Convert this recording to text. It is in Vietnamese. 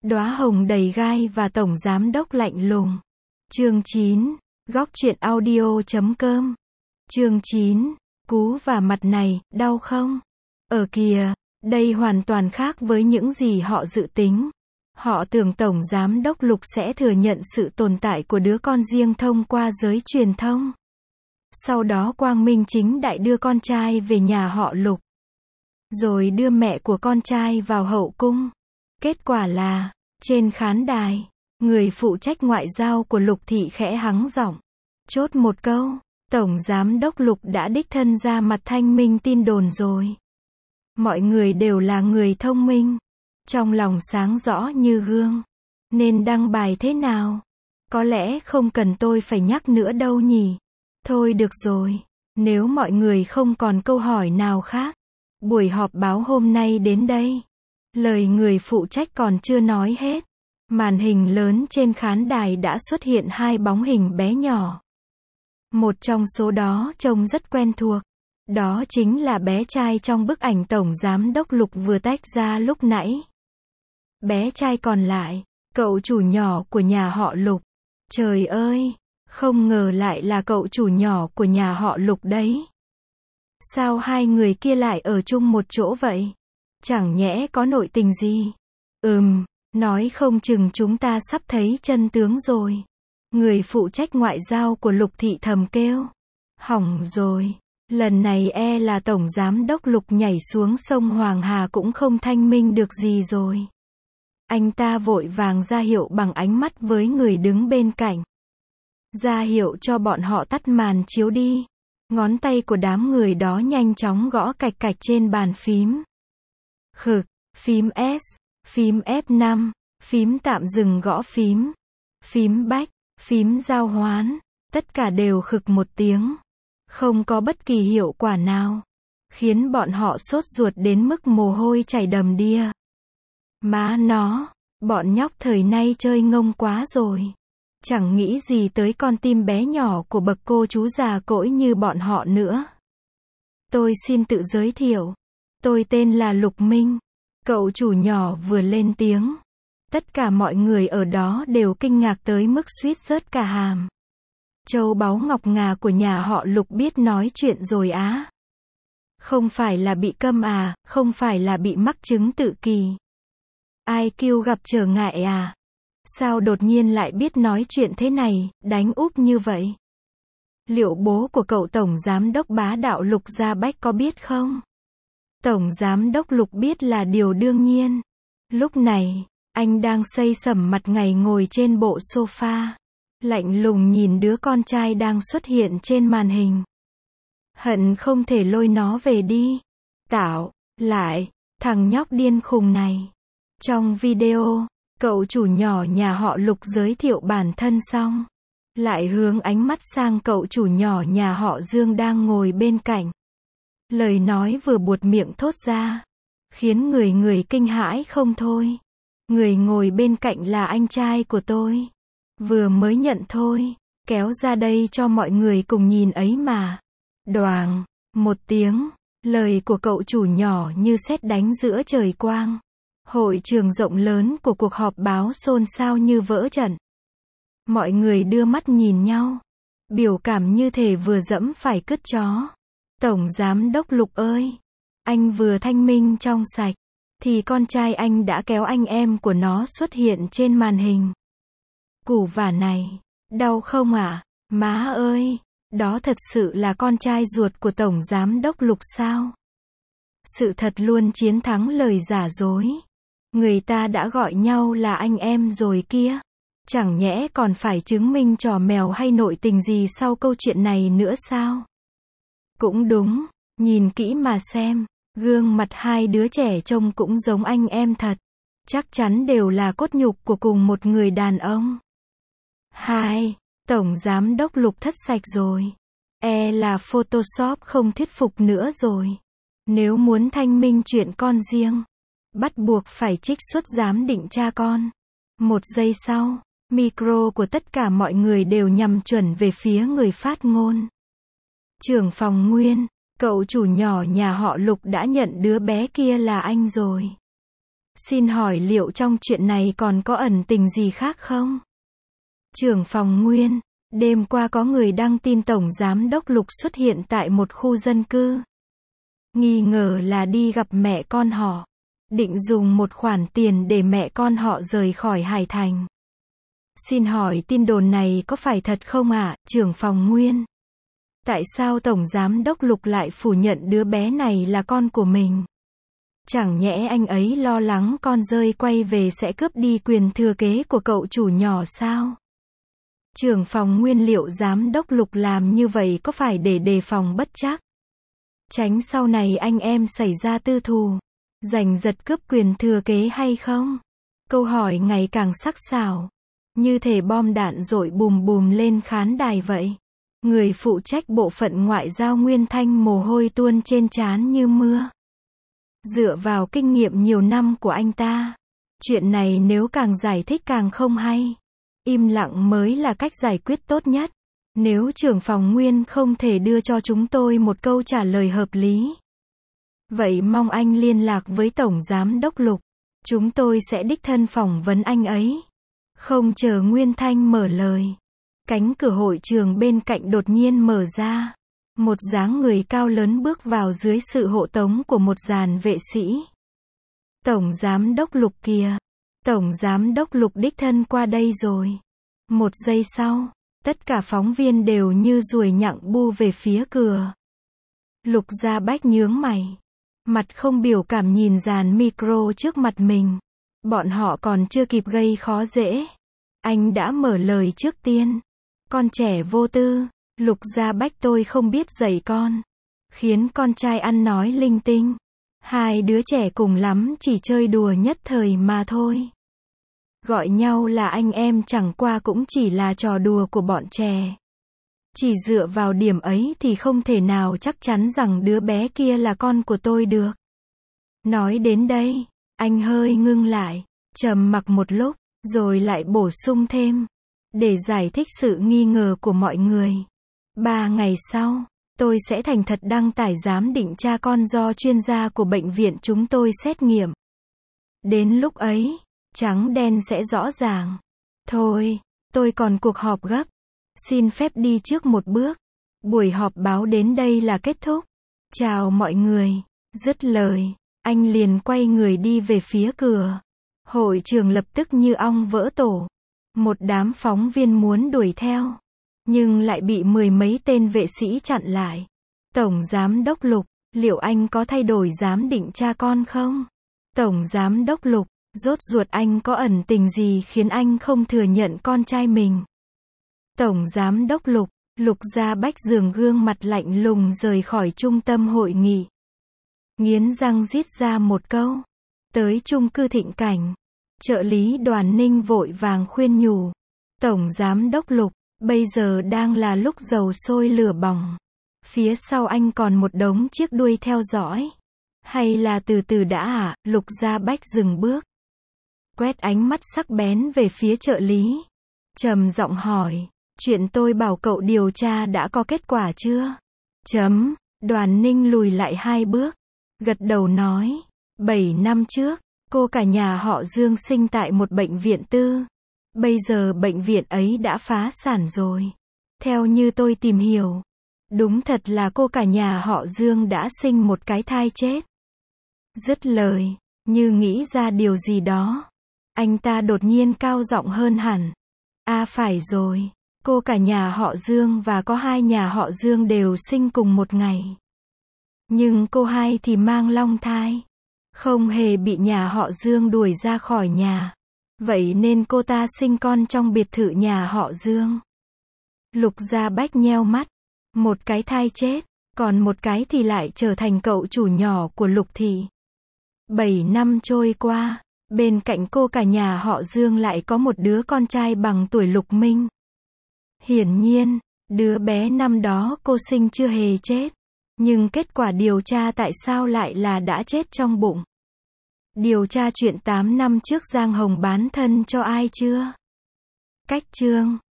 Đóa hồng đầy gai và tổng giám đốc lạnh lùng. Chương 9, góc truyện audio.com. Chương 9, cú và mặt này, đau không? Ở kìa, đây hoàn toàn khác với những gì họ dự tính. Họ tưởng Tổng Giám đốc Lục sẽ thừa nhận sự tồn tại của đứa con riêng thông qua giới truyền thông. Sau đó quang minh chính đại đưa con trai về nhà họ Lục. Rồi đưa mẹ của con trai vào hậu cung. Kết quả là, trên khán đài, người phụ trách ngoại giao của Lục thị khẽ hắng giọng, chốt một câu, Tổng Giám đốc Lục đã đích thân ra mặt thanh minh tin đồn rồi. Mọi người đều là người thông minh, trong lòng sáng rõ như gương. Nên đăng bài thế nào? Có lẽ không cần tôi phải nhắc nữa đâu nhỉ? Thôi được rồi, nếu mọi người không còn câu hỏi nào khác, buổi họp báo hôm nay đến đây. Lời người phụ trách còn chưa nói hết. Màn hình lớn trên khán đài đã xuất hiện hai bóng hình bé nhỏ. Một trong số đó trông rất quen thuộc. Đó chính là bé trai trong bức ảnh Tổng Giám đốc Lục vừa tách ra lúc nãy. Bé trai còn lại, cậu chủ nhỏ của nhà họ Lục. Trời ơi, không ngờ lại là cậu chủ nhỏ của nhà họ Lục đấy. Sao hai người kia lại ở chung một chỗ vậy? Chẳng nhẽ có nội tình gì? Nói không chừng chúng ta sắp thấy chân tướng rồi. Người phụ trách ngoại giao của Lục thị thầm kêu. Hỏng rồi, lần này là Tổng Giám đốc Lục nhảy xuống sông Hoàng Hà cũng không thanh minh được gì rồi. Anh ta vội vàng ra hiệu bằng ánh mắt với người đứng bên cạnh. Ra hiệu cho bọn họ tắt màn chiếu đi. Ngón tay của đám người đó nhanh chóng gõ cạch cạch trên bàn phím. Khực, phím S, phím F5, phím tạm dừng gõ phím, phím back, phím giao hoán, tất cả đều khực một tiếng. Không có bất kỳ hiệu quả nào. Khiến bọn họ sốt ruột đến mức mồ hôi chảy đầm đìa. Má nó, bọn nhóc thời nay chơi ngông quá rồi. Chẳng nghĩ gì tới con tim bé nhỏ của bậc cô chú già cỗi như bọn họ nữa. Tôi xin tự giới thiệu. Tôi tên là Lục Minh. Cậu chủ nhỏ vừa lên tiếng. Tất cả mọi người ở đó đều kinh ngạc tới mức suýt rớt cả hàm. Châu báu ngọc ngà của nhà họ Lục biết nói chuyện rồi á. Không phải là bị câm à, không phải là bị mắc chứng tự kỷ. IQ gặp trở ngại à? Sao đột nhiên lại biết nói chuyện thế này, đánh úp như vậy? Liệu bố của cậu Tổng Giám đốc bá đạo Lục Gia Bách có biết không? Tổng Giám đốc Lục biết là điều đương nhiên. Lúc này, anh đang xây sẩm mặt ngày ngồi trên bộ sofa. Lạnh lùng nhìn đứa con trai đang xuất hiện trên màn hình. Hận không thể lôi nó về đi. Tạo, lại, thằng nhóc điên khùng này. Trong video, cậu chủ nhỏ nhà họ Lục giới thiệu bản thân xong. Lại hướng ánh mắt sang cậu chủ nhỏ nhà họ Dương đang ngồi bên cạnh. Lời nói vừa buột miệng thốt ra. Khiến người kinh hãi không thôi. Người ngồi bên cạnh là anh trai của tôi. Vừa mới nhận thôi. Kéo ra đây cho mọi người cùng nhìn ấy mà. Đoàng, một tiếng. Lời của cậu chủ nhỏ như sét đánh giữa trời quang. Hội trường rộng lớn của cuộc họp báo xôn xao như vỡ trận. Mọi người đưa mắt nhìn nhau. Biểu cảm như thể vừa dẫm phải cứt chó. Tổng Giám đốc Lục ơi! Anh vừa thanh minh trong sạch. Thì con trai anh đã kéo anh em của nó xuất hiện trên màn hình. Củ vả này. Đau không ạ? Má ơi! Đó thật sự là con trai ruột của Tổng Giám đốc Lục sao? Sự thật luôn chiến thắng lời giả dối. Người ta đã gọi nhau là anh em rồi kia. Chẳng nhẽ còn phải chứng minh trò mèo hay nội tình gì sau câu chuyện này nữa sao? Cũng đúng, nhìn kỹ mà xem, gương mặt hai đứa trẻ trông cũng giống anh em thật. Chắc chắn đều là cốt nhục của cùng một người đàn ông. 2. Tổng Giám đốc Lục thất sạch rồi. Là Photoshop không thuyết phục nữa rồi. Nếu muốn thanh minh chuyện con riêng, bắt buộc phải trích xuất giám định cha con. Một giây sau, micro của tất cả mọi người đều nhắm chuẩn về phía người phát ngôn. Trưởng phòng Nguyên, cậu chủ nhỏ nhà họ Lục đã nhận đứa bé kia là anh rồi. Xin hỏi liệu trong chuyện này còn có ẩn tình gì khác không? Trưởng phòng Nguyên, đêm qua có người đăng tin Tổng Giám đốc Lục xuất hiện tại một khu dân cư. Nghi ngờ là đi gặp mẹ con họ. Định dùng một khoản tiền để mẹ con họ rời khỏi Hải Thành. Xin hỏi tin đồn này có phải thật không ạ, trưởng phòng Nguyên? Tại sao Tổng Giám đốc Lục lại phủ nhận đứa bé này là con của mình? Chẳng nhẽ anh ấy lo lắng con dơi quay về sẽ cướp đi quyền thừa kế của cậu chủ nhỏ sao? Trưởng phòng Nguyên, liệu Giám đốc Lục làm như vậy có phải để đề phòng bất trắc? Tránh sau này anh em xảy ra tư thù, giành giật cướp quyền thừa kế hay không? Câu hỏi ngày càng sắc sảo, như thể bom đạn dội bùm bùm lên khán đài vậy. Người phụ trách bộ phận ngoại giao Nguyên Thanh mồ hôi tuôn trên trán như mưa. Dựa vào kinh nghiệm nhiều năm của anh ta, chuyện này nếu càng giải thích càng không hay. Im lặng mới là cách giải quyết tốt nhất. Nếu trưởng phòng Nguyên không thể đưa cho chúng tôi một câu trả lời hợp lý, vậy mong anh liên lạc với Tổng Giám đốc Lục. Chúng tôi sẽ đích thân phỏng vấn anh ấy. Không chờ Nguyên Thanh mở lời, cánh cửa hội trường bên cạnh đột nhiên mở ra. Một dáng người cao lớn bước vào dưới sự hộ tống của một dàn vệ sĩ. Tổng Giám đốc Lục kìa. Tổng Giám đốc Lục đích thân qua đây rồi. Một giây sau, tất cả phóng viên đều như ruồi nhặng bu về phía cửa. Lục Gia Bách nhướng mày, mặt không biểu cảm nhìn dàn micro trước mặt mình. Bọn họ còn chưa kịp gây khó dễ, anh đã mở lời trước tiên. Con trẻ vô tư, Lục Gia Bách, tôi không biết dạy con, khiến con trai ăn nói linh tinh. Hai đứa trẻ cùng lắm chỉ chơi đùa nhất thời mà thôi. Gọi nhau là anh em chẳng qua cũng chỉ là trò đùa của bọn trẻ. Chỉ dựa vào điểm ấy thì không thể nào chắc chắn rằng đứa bé kia là con của tôi được. Nói đến đây, anh hơi ngưng lại, trầm mặc một lúc, rồi lại bổ sung thêm, để giải thích sự nghi ngờ của mọi người. 3 ngày sau, tôi sẽ thành thật đăng tải giám định cha con do chuyên gia của bệnh viện chúng tôi xét nghiệm. Đến lúc ấy, trắng đen sẽ rõ ràng. Thôi, tôi còn cuộc họp gấp. Xin phép đi trước một bước. Buổi họp báo đến đây là kết thúc. Chào mọi người. Dứt lời, anh liền quay người đi về phía cửa. Hội trường lập tức như ong vỡ tổ. Một đám phóng viên muốn đuổi theo, nhưng lại bị 10 mấy tên vệ sĩ chặn lại. Tổng Giám đốc Lục, liệu anh có thay đổi giám định cha con không? Tổng Giám đốc Lục, rốt ruột anh có ẩn tình gì khiến anh không thừa nhận con trai mình? Tổng Giám đốc Lục, Lục Gia Bách dường gương mặt lạnh lùng rời khỏi trung tâm hội nghị. Nghiến răng rít ra một câu. Tới chung cư Thịnh Cảnh, trợ lý Đoàn Ninh vội vàng khuyên nhủ. Tổng Giám đốc Lục, bây giờ đang là lúc dầu sôi lửa bỏng. Phía sau anh còn một đống chiếc đuôi theo dõi. Hay là từ từ đã ạ? Lục Gia Bách dừng bước, quét ánh mắt sắc bén về phía trợ lý, trầm giọng hỏi, chuyện tôi bảo cậu điều tra đã có kết quả chưa? Đoàn Ninh lùi lại 2 bước, gật đầu nói, 7 năm trước, cô cả nhà họ Dương sinh tại một bệnh viện tư. Bây giờ bệnh viện ấy đã phá sản rồi. Theo như tôi tìm hiểu, đúng thật là cô cả nhà họ Dương đã sinh một cái thai chết. Dứt lời, như nghĩ ra điều gì đó, anh ta đột nhiên cao giọng hơn hẳn. À phải rồi, cô cả nhà họ Dương và có 2 nhà họ Dương đều sinh cùng một ngày. Nhưng cô hai thì mang long thai, không hề bị nhà họ Dương đuổi ra khỏi nhà. Vậy nên cô ta sinh con trong biệt thự nhà họ Dương. Lục Gia Bách nheo mắt. Một cái thai chết, còn một cái thì lại trở thành cậu chủ nhỏ của Lục thị. 7 năm trôi qua, bên cạnh cô cả nhà họ Dương lại có một đứa con trai bằng tuổi Lục Minh. Hiển nhiên, đứa bé năm đó cô sinh chưa hề chết. Nhưng kết quả điều tra tại sao lại là đã chết trong bụng? Điều tra chuyện 8 năm trước Giang Hồng bán thân cho ai chưa? Cách chương